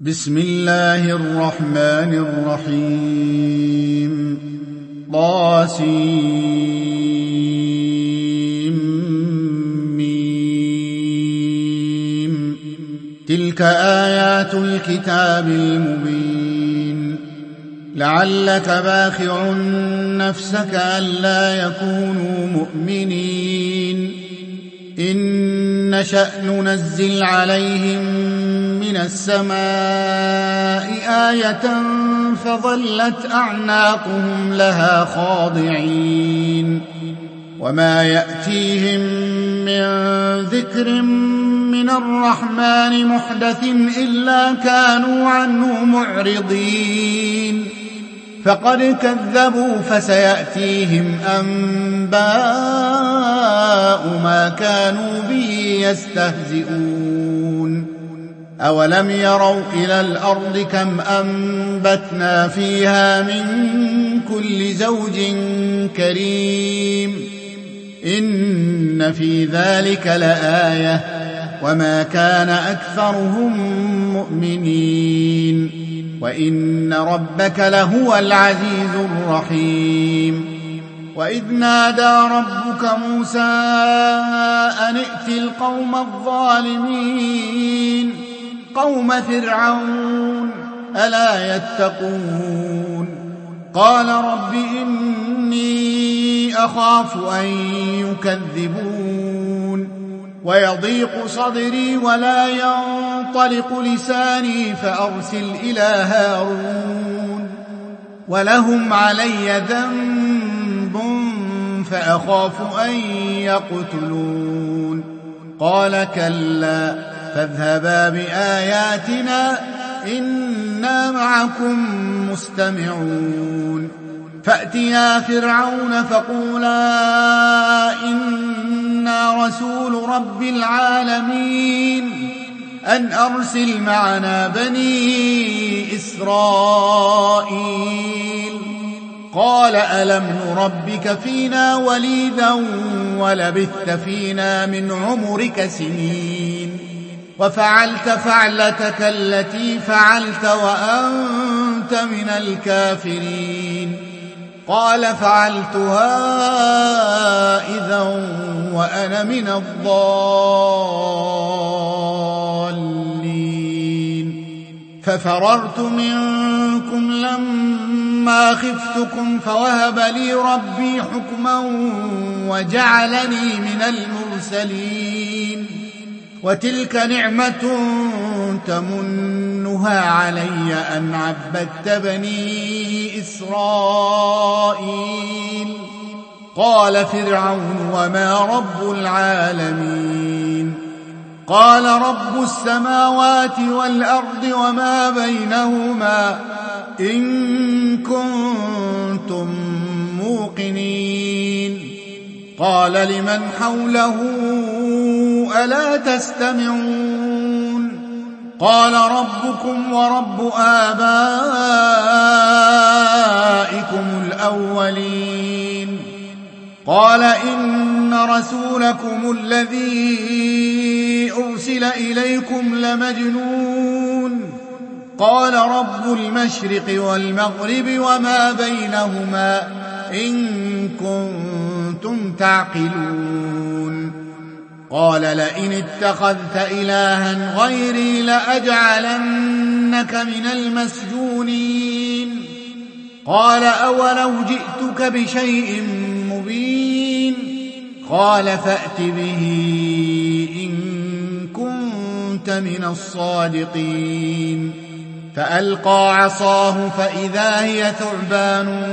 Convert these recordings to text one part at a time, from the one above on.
بسم الله الرحمن الرحيم طاسيم تلك آيات الكتاب المبين لعلك باخع نفسك ألا يكونوا مؤمنين إن نشأ ننزل عليهم من السماء آية فظلت أعناقهم لها خاضعين وما يأتيهم من ذكر من الرحمن محدث إلا كانوا عنه معرضين فقد كذبوا فسيأتيهم أنباء ما كانوا به يستهزئون أولم يروا إلى الأرض كم أنبتنا فيها من كل زوج كريم إن في ذلك لآية وما كان أكثرهم مؤمنين وإن ربك لهو العزيز الرحيم وإذ نادى ربك موسى أن ائت القوم الظالمين قوم فرعون ألا يتقون قال رب إني أخاف أن يكذبون ويضيق صدري ولا ينطلق لساني فأرسل إلى هارون ولهم علي ذنب فأخاف أن يقتلون قال كلا فاذهبا بآياتنا إنا معكم مستمعون فأتيا فرعون فقولا إنا رسول رب العالمين أن أرسل معنا بني إسرائيل قال ألم نربك فينا وليدا ولبثت فينا من عمرك سنين وفعلت فعلتك التي فعلت وأنت من الكافرين قال فعلتها إذا وأنا من الضالين ففررت منكم لما خفتكم فوهب لي ربي حكما وجعلني من المرسلين وتلك نعمة تمنها علي أن عبدت بني إسرائيل قال فرعون وما رب العالمين قال رب السماوات والأرض وما بينهما إن كنتم موقنين قال لمن حوله ألا تستمعون قال ربكم ورب آبائكم الأولين قال إن رسولكم الذي أرسل إليكم لمجنون قال رب المشرق والمغرب وما بينهما إن كنتم تعقلون قال لئن اتخذت إلها غيري لأجعلنك من المسجونين قال أولو جئتك بشيء مبين قال فأت به إن كنت من الصادقين فألقى عصاه فإذا هي ثعبان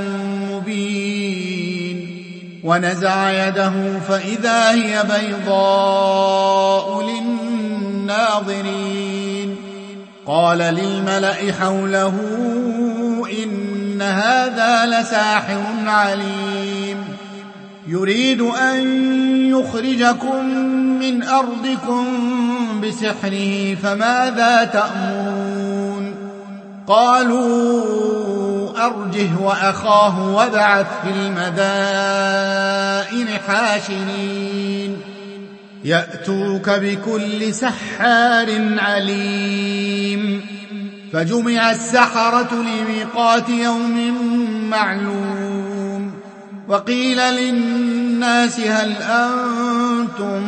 مبين ونزع يده فإذا هي بيضاء للناظرين قال للملأ حوله إن هذا لساحر عليم يريد أن يخرجكم من أرضكم بسحره فماذا تأمرون قالوا أرجه وأخاه وابعث في المدائن حاشرين يأتوك بكل سحار عليم فجمع السحرة لميقات يوم معلوم وقيل للناس هل أنتم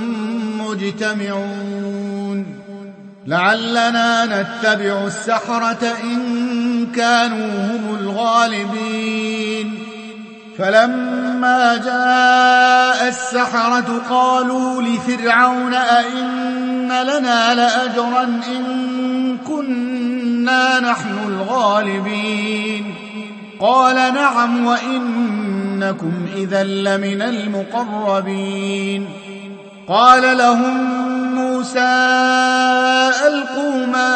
مجتمعون لعلنا نتبع السحرة إن كانوا هم الغالبين فلما جاء السحرة قالوا لفرعون أئن لنا لأجرا إن كنا نحن الغالبين قال نعم وإنكم إذا لمن المقربين قال لهم موسى ألقوا ما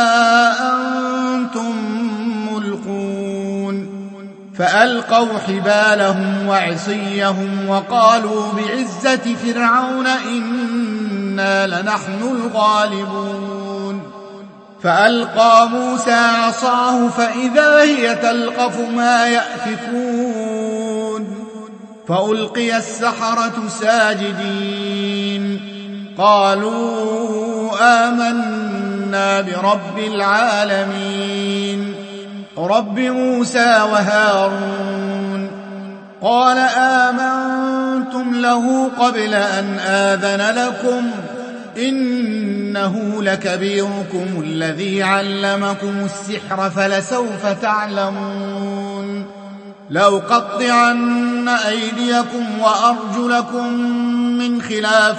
أنتم ملقون فألقوا حبالهم وعصيهم وقالوا بعزة فرعون إنا لنحن الغالبون فألقى موسى عصاه فإذا هي تلقف ما يأفكون فألقي السحرة ساجدين قالوا آمنا برب العالمين رب موسى وهارون قال آمنتم له قبل أن آذن لكم إنه لكبيركم الذي علمكم السحر فلسوف تعلمون لأقطعن أيديكم وأرجلكم من خلاف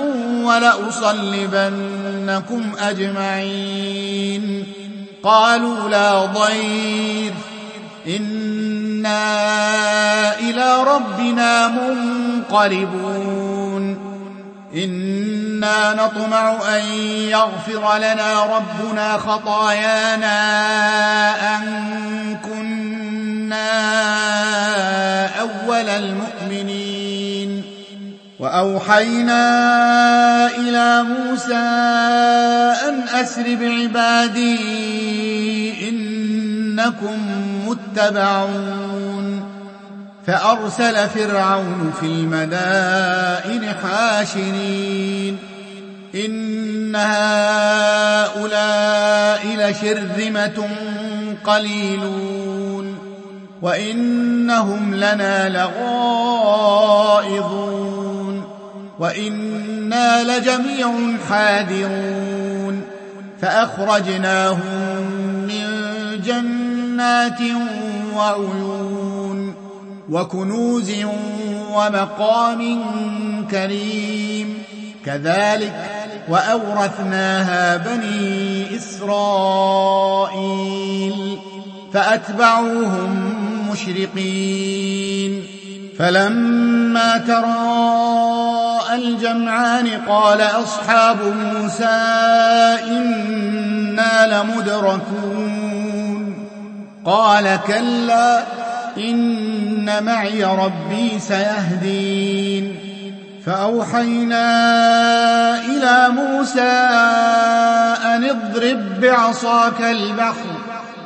ولأصلبنكم أجمعين قالوا لا ضير إنا إلى ربنا منقلبون إنا نطمع أن يغفر لنا ربنا خطايانا أن كنا أول المؤمنين وأوحينا إلى موسى أن أسر بعبادي إنكم متبعون فأرسل فرعون في المدائن حاشرين إن هؤلاء لشرذمة قليلون وإنهم لنا لغائظون وإنا لجميع حاذرون فأخرجناهم من جنات وعيون وكنوز ومقام كريم كذلك وأورثناها بني إسرائيل فأتبعوهم مشرقين فلما تراءى الجمعان قال أصحاب موسى إنا لمدركون قال كلا إن معي ربي سيهدين فأوحينا إلى موسى أن اضرب بعصاك البحر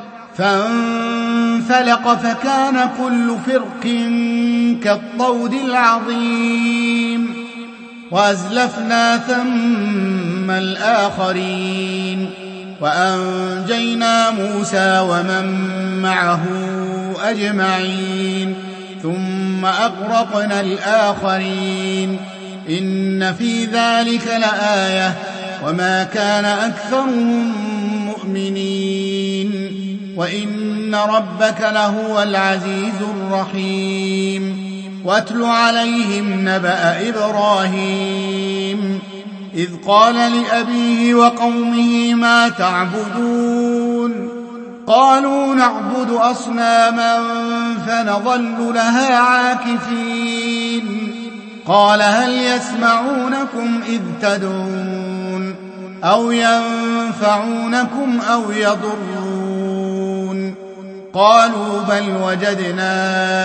فانفلق فكان كل فرق كالطود العظيم وأزلفنا ثم الآخرين وأنجينا موسى ومن معه أجمعين ثم أغرقنا الآخرين إن في ذلك لآية وما كان أكثرهم مؤمنين وإن ربك لهو العزيز الرحيم واتل عليهم نبأ إبراهيم إذ قال لأبيه وقومه ما تعبدون قالوا نعبد أصناما فنظل لها عاكفين قال هل يسمعونكم إذ تدعون أو ينفعونكم أو يضرون قالوا بل وجدنا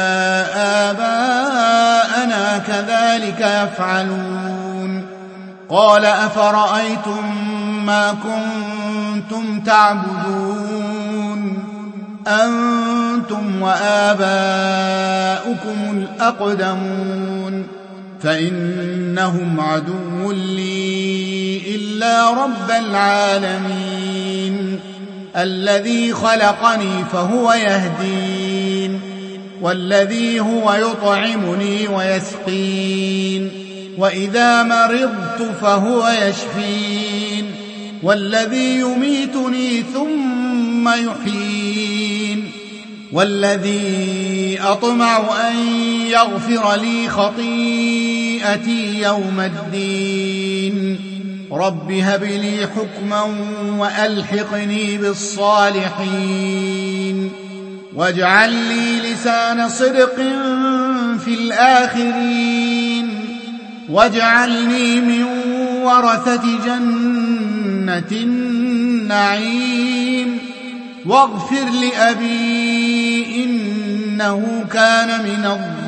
آباءنا كذلك يفعلون قال أفرأيتم ما كنتم تعبدون أنتم وآباؤكم الأقدمون فإنهم عدو لي إلا رب العالمين الذي خلقني فهو يهدين، والذي هو يطعمني ويسقين، وإذا مرضت فهو يشفين، والذي يميتني ثم يحيين، والذي أطمع أن يغفر لي خطيئتي يوم الدين. رب هب لي حكما وألحقني بالصالحين، واجعل لي لسان صدق في الآخرين، واجعلني من ورثة جنة النعيم، واغفر لأبي إنه كان من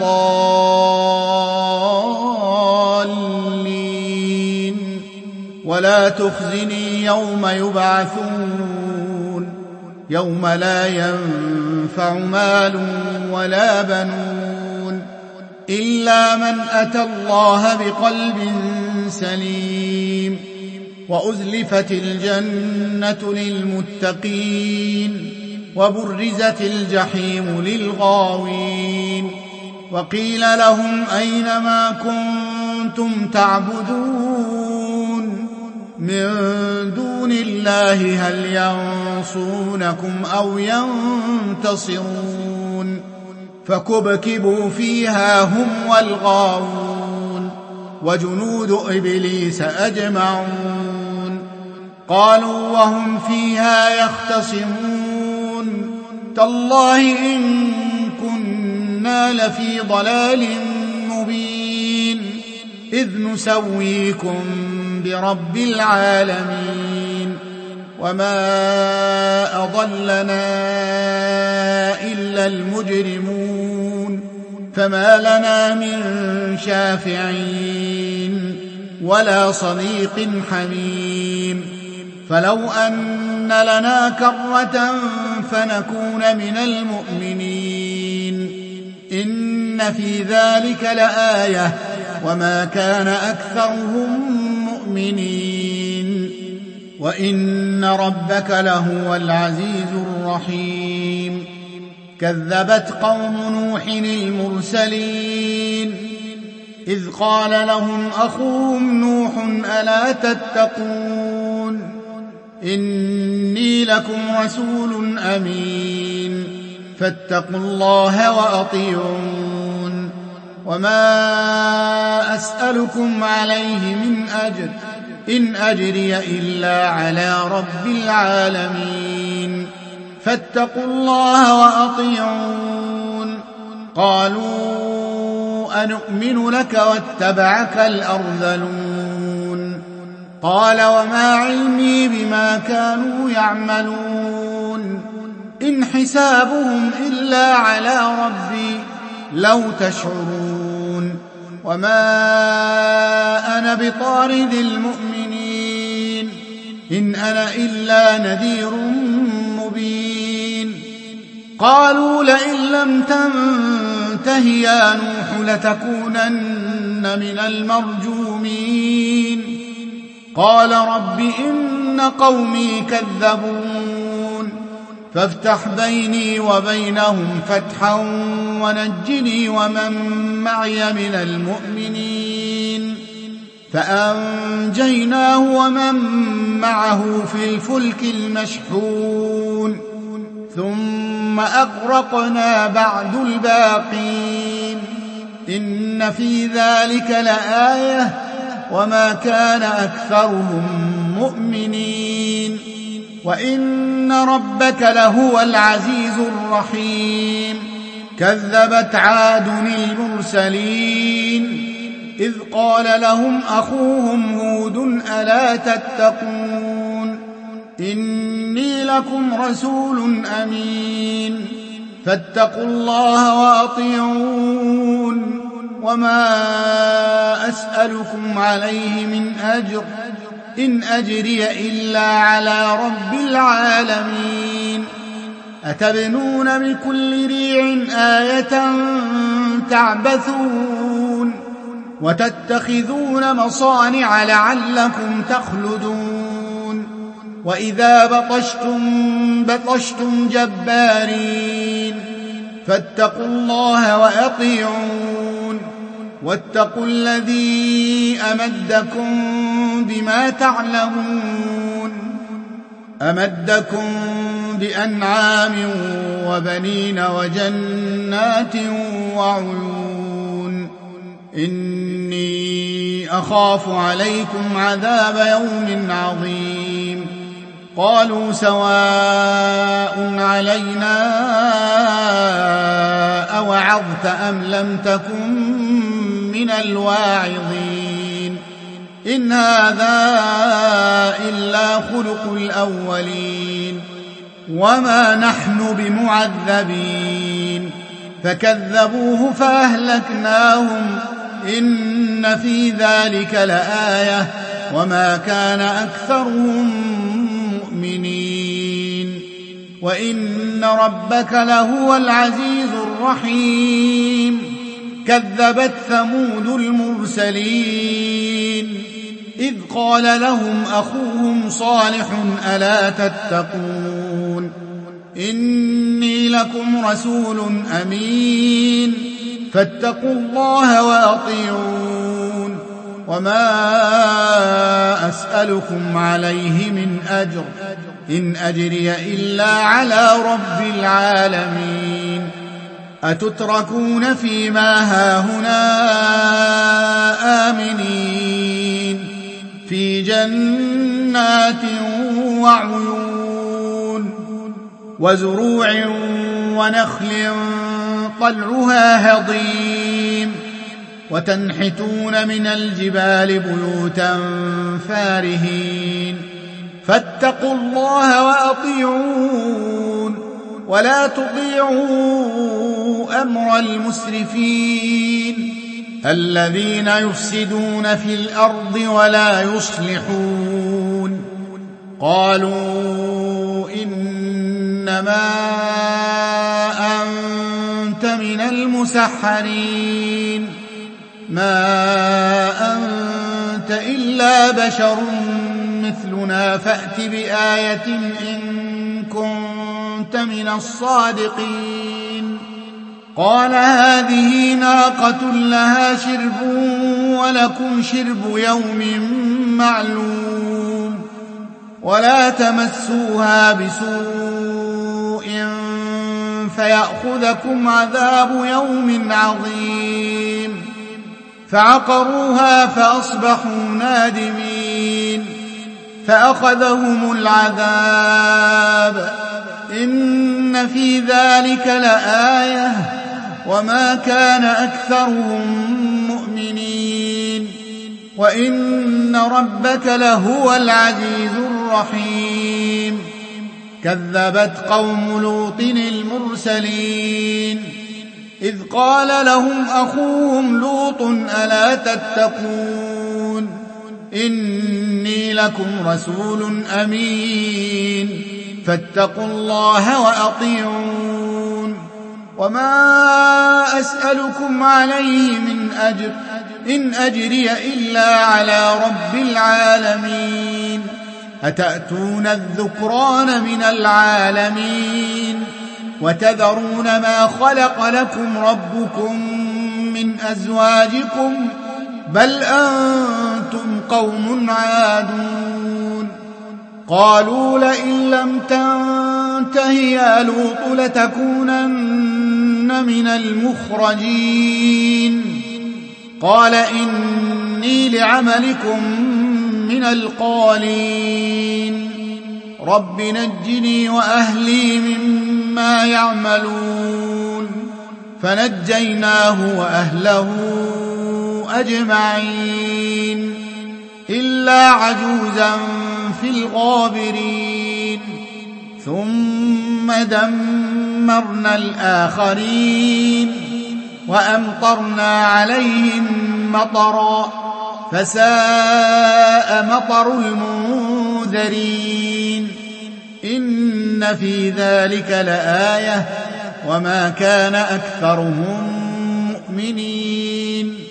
الضالين، ولا تخزني يوم يبعثون، يوم لا ينفع مال ولا بنون إلا من أتى الله بقلب سليم، وأزلفت الجنة للمتقين، وبرزت الجحيم للغاوين، وقيل لهم أين ما كنتم تعبدون من دون الله هل ينصرونكم أو ينتصرون، فكبكبوا فيها هم والغاوون وجنود إبليس أجمعون، قالوا وهم فيها يختصمون تالله إن كنا لفي ضلال مبين إذ نسويكم برب العالمين، وما أضلنا إلا المجرمون، فما لنا من شافعين ولا صديق حميم، فلو أن لنا كرة فنكون من المؤمنين، إن في ذلك لآية وما كان أكثرهم مؤمنين، وإن ربك لهو العزيز الرحيم. كذبت قوم نوح المرسلين إذ قال لهم أخوهم نوح ألا تتقون إني لكم رسول أمين فاتقوا الله وأطيعون، وما أسألكم عليه من أجر إن أجري إلا على رب العالمين، فاتقوا الله وأطيعون. قالوا أنؤمن لك واتبعك الأرذلون، قال وما علمي بما كانوا يعملون إن حسابهم إلا على ربي لو تشعرون، وما أنا بطارد المؤمنين إن أنا إلا نذير مبين. قالوا لئن لم تنته يا نوح لتكونن من المرجومين، قال رب إن قومي كذبون فافتح بيني وبينهم فتحا ونجني ومن معي من المؤمنين، فأنجيناه ومن معه في الفلك المشحون ثم أغرقنا بعد الباقين، إن في ذلك لآية وما كان أكثرهم مؤمنين، وإن ربك لهو العزيز الرحيم. كذبت عاد المرسلين إذ قال لهم أخوهم هود ألا تتقون إني لكم رسول أمين فاتقوا الله وأطيعون، وما أسألكم عليه من أجر إن أجري إلا على رب العالمين. أتبنون بكل ريع آية تعبثون وتتخذون مصانع لعلكم تخلدون، وإذا بطشتم جبارين فاتقوا الله وأطيعون واتقوا الذي أمدكم بما تعلمون أمدكم بأنعام وبنين وجنات وعيون إني أخاف عليكم عذاب يوم عظيم قالوا سواء علينا أوعظت أم لم تكن من الواعظين إن هذا إلا خلق الأولين وما نحن بمعذبين فكذبوه فأهلكناهم إن في ذلك لآية وما كان أكثرهم مؤمنين وإن ربك لهو العزيز الرحيم كذبت ثمود المرسلين إذ قال لهم أخوهم صالح ألا تتقون إني لكم رسول أمين فاتقوا الله وأطيعون وما أسألكم عليه من أجر إن أجري إلا على رب العالمين أتتركون فيما هاهنا آمنين في جنات وعيون وزروع ونخل طلعها هضيم وتنحتون من الجبال بيوتا فارهين فاتقوا الله وأطيعون ولا تطيعوا أمر المسرفين الذين يفسدون في الأرض ولا يصلحون قالوا إنما أنت من المسحرين ما أنت إلا بشر مثلنا فأت بآية إن كنت من الصادقين قال هذه ناقة لها شرب ولكم شرب يوم معلوم ولا تمسوها بسوء فيأخذكم عذاب يوم عظيم فعقروها فأصبحوا نادمين فأخذهم العذاب إن في ذلك لآية وما كان أكثرهم مؤمنين وإن ربك لهو العزيز الرحيم كذبت قوم لوط المرسلين إذ قال لهم أخوهم لوط ألا تتقون إني لكم رسول أمين فاتقوا الله وأطيعون وما أسألكم عليه من أجر إن أجري إلا على رب العالمين أتأتون الذكران من العالمين وتذرون ما خلق لكم ربكم من أزواجكم بل أنتم قوم عادون قالوا لئن لم تنته يا لوط لتكونن من المخرجين قال إني لعملكم من القالين رب نجني وأهلي مما يعملون فنجيناه وأهله أجمعين إلا عجوزا في الغابرين ثم دمرنا الآخرين وأمطرنا عليهم مطرا فساء مطر المنذرين إن في ذلك لآية وما كان أكثرهم مؤمنين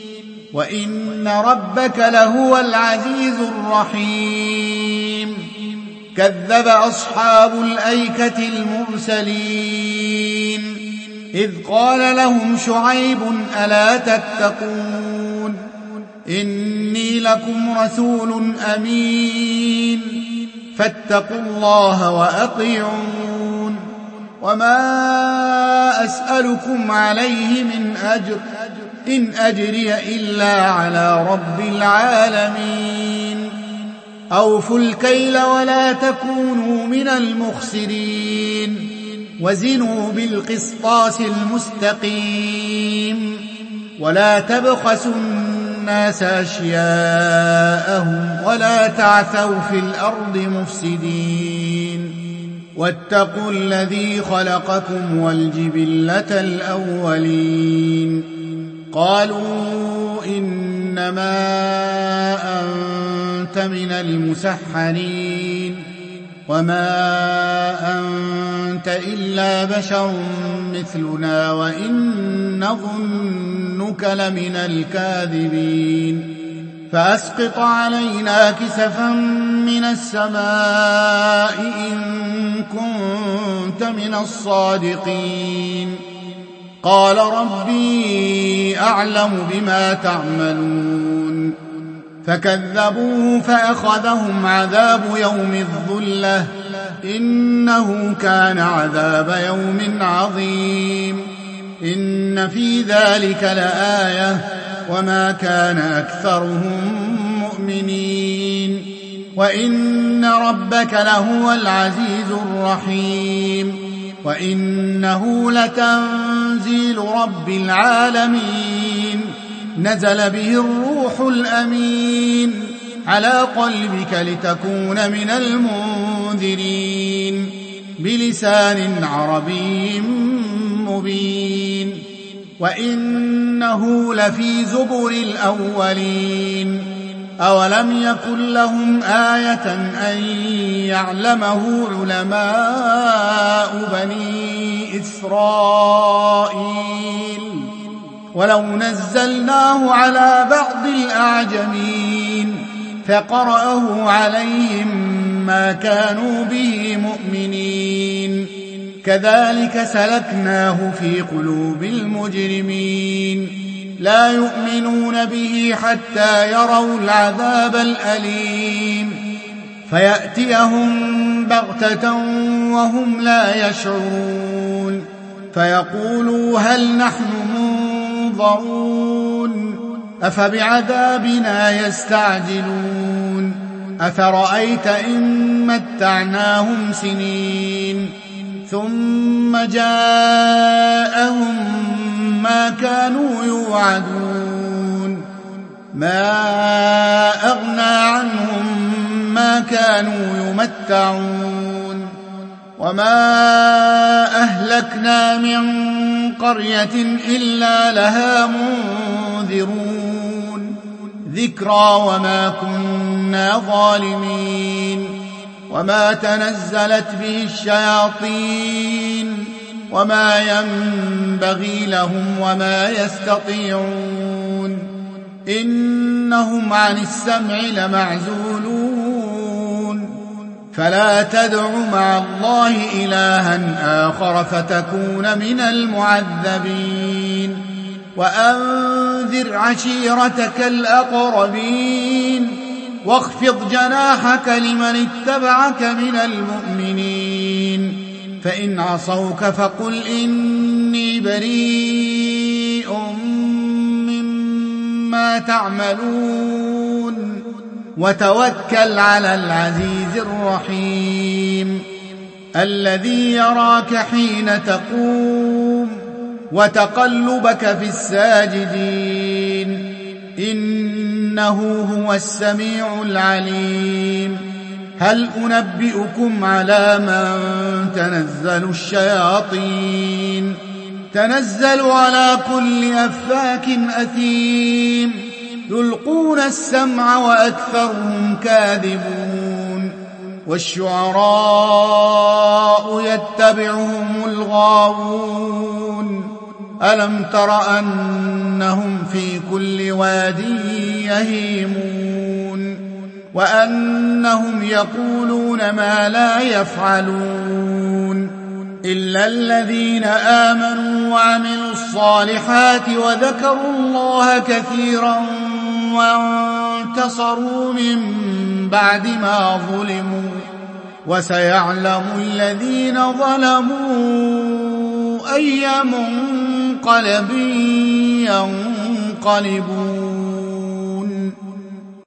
وإن ربك لهو العزيز الرحيم كذب أصحاب الأيكة المرسلين إذ قال لهم شعيب ألا تتقون إني لكم رسول أمين فاتقوا الله وأطيعون وما أسألكم عليه من أجر إن أجري إلا على رب العالمين أوفوا الكيل ولا تكونوا من المخسرين وزنوا بالقسطاس المستقيم ولا تبخسوا الناس أشياءهم ولا تعثوا في الأرض مفسدين واتقوا الذي خلقكم والجبلة الأولين قالوا إنما أنت من المسحرين وما أنت إلا بشر مثلنا وإن نظنك لمن الكاذبين فأسقط علينا كسفا من السماء إن كنت من الصادقين قال ربي أعلم بما تعملون فكذبوه فأخذهم عذاب يوم الظلة إنه كان عذاب يوم عظيم إن في ذلك لآية وما كان أكثرهم مؤمنين وإن ربك لهو العزيز الرحيم وإنه لتنزيل رب العالمين نزل به الروح الأمين على قلبك لتكون من المنذرين بلسان عربي مبين وإنه لفي زبر الأولين أولم يكن لهم آية أن يعلمه علماء بني إسرائيل ولو نزلناه على بعض الأعجمين فقرأه عليهم ما كانوا به مؤمنين كذلك سلكناه في قلوب المجرمين لا يؤمنون به حتى يروا العذاب الأليم فيأتيهم بغتة وهم لا يشعرون فيقولوا هل نحن منظرون أفبعذابنا يستعجلون أفرأيت إن متعناهم سنين ثم جاءهم ما كانوا يوعدون ما أغنى عنهم ما كانوا يمتعون وما أهلكنا من قرية إلا لها منذرون ذكرى وما كنا ظالمين وما تنزلت به الشياطين وما ينبغي لهم وما يستطيعون إنهم عن السمع لمعزولون فلا تدع مع الله إلها آخر فتكون من المعذبين وأنذر عشيرتك الأقربين واخفض جناحك لمن اتبعك من المؤمنين فإن عصوك فقل إني بريء مما تعملون وتوكل على العزيز الرحيم الذي يراك حين تقوم وتقلبك في الساجدين إنه هو السميع العليم هل أنبئكم على من تنزل الشياطين تنزل على كل أفاك أثيم يلقون السمع وأكثرهم كاذبون والشعراء يتبعهم الغاوون ألم تر أنهم في كل واد يهيمون وأنهم يقولون ما لا يفعلون إلا الذين آمنوا وعملوا الصالحات وذكروا الله كثيرا وانتصروا من بعد ما ظلموا وسيعلم الذين ظلموا أي منقلب ينقلبون